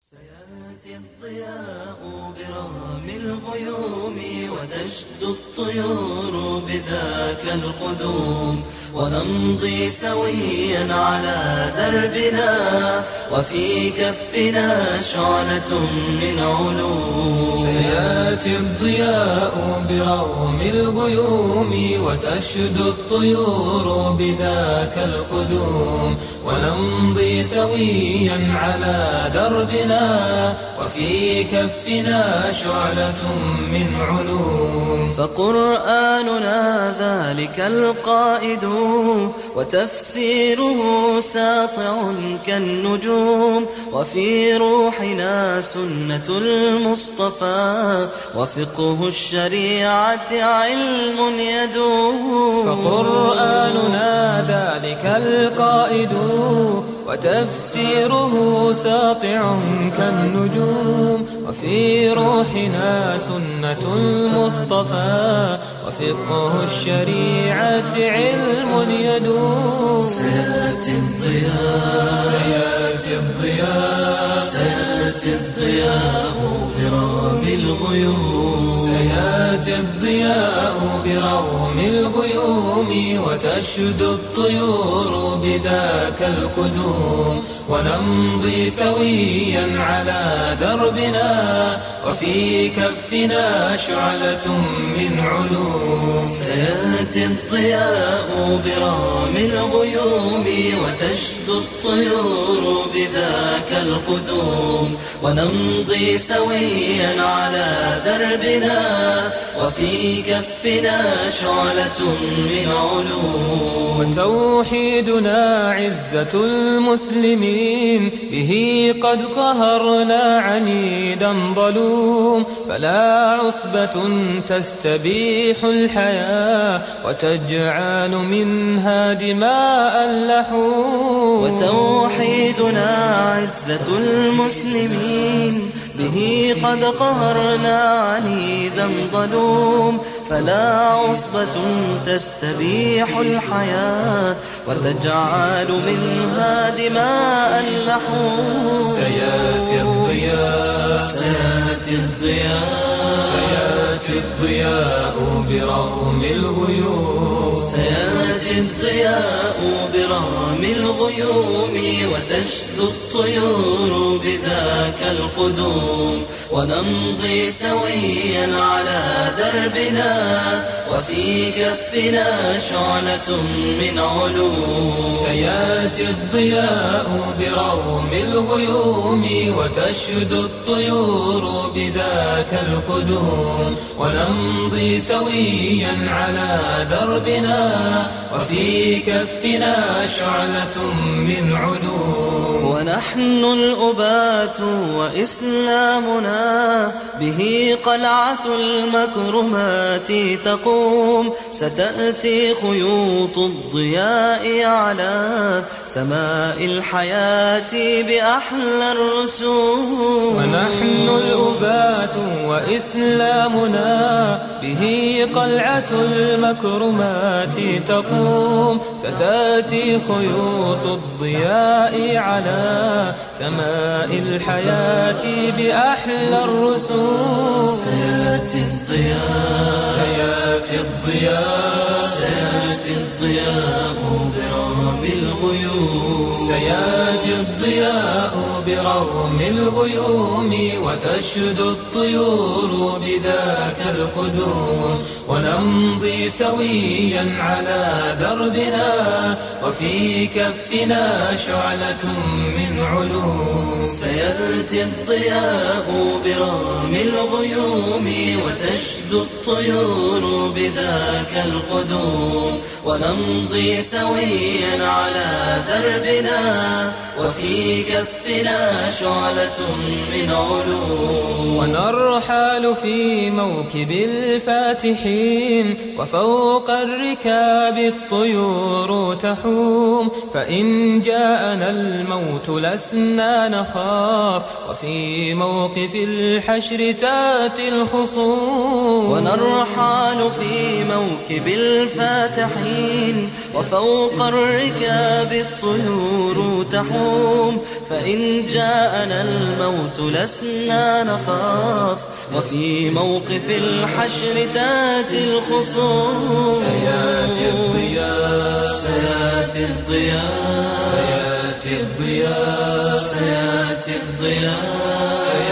سيأتي الضياء برغم الغيوم وتشدو الطيور بذاك القدوم، ونمضي سويا على دربنا وفي كفنا شعلة من علوم. سيأتي الضياء برغم الغيوم وتشدو الطيور بذاك القدوم، ونمضي سويا على دربنا وفي كفنا شعلة من علوم. فقرآننا ذلك القائد وتفسيره ساطع كالنجوم، وفي روحنا سنة المصطفى وفقه الشريعة علم يدوم. فقرآننا ذلك القائد وتفسيره ساطع كالنجوم، وفي روحنا سنة المصطفى وفقه الشريعة علم يدوم. سيأتي الضياء سيأتي الضياء سيأتي الضياء برغم الغيوم. سيأتي الضياء برغم الغيوم وتشدو الطيور بذاك القدوم، ونمضي سويا على دربنا وفي كفنا شعلة من علوم. سيأتي الضياء برغم الغيوم وتشدو الطيور بذاك القدوم، ونمضي سويا على دربنا وفي كفنا شعلة من علوم. وتوحيدنا عزة المسلمين، به قد قهرنا عنيدا ظلوم، فلا عصبة تستبيح الحياة وتجعل منها دماء اللحوم. وتوحيدنا عزة المسلمين، به قد قهرنا عنيدا ظلوم، فلا عصبة تستبيح الحياة وتجعل منها دماء اللحوم. سيأتي الضياء سيأتي الضياء سيأتي الضياء برغم الغيوم. سيأتي الضياء برغم الغيوم وتشدو الطيور بذاك القدوم، ونمضي سويا على دربنا وفي كفنا شعلة من علوم. سيأتي الضياء برغم الغيوم وتشدو الطيور بذاك القدوم، ونمضي سويا على دربنا وفي كفنا شعلة من علوم. ونحن الأبات وإسلامنا، به قلعة المكرمات تقوم، ستأتي خيوط الضياء على سماء الحياة بأحلى الرسوم. ونحن الأبات وإسلامنا، به قلعة المكرمات تقوم، ستأتي خيوط الضياء على سماء الحياة بأحلى الرسوم. سيأتي الضياء سيأتي الضياء سيأتي الضياء برغم الغيوم. سيأتي الضياء برغم الغيوم وتشدو الطيور بذاك القدوم، ونمضي سويا على دربنا وفي كفنا شعلة من علوم. سيأتي الضياء برغم الغيوم وتشدو الطيور بذاك القدوم، ونمضي سويا على دربنا وفي كفنا شعلة من علوم. ونرحل في موكب الفاتحين، وفوق الركاب الطيور تحوم، فإن جاءنا الموت لسنا نخاف، وفي موقف الحشر تاتي الخصوم. ونرحل في موكب الفاتحين، وفوق الركاب الطيور تحوم، فإن جاءنا الموت لسنا نخاف، وفي موقف الحشر تأتي الخصوم. سيأتي الضياء سيأتي الضياء سيأتي الضياء سيأتي الضياء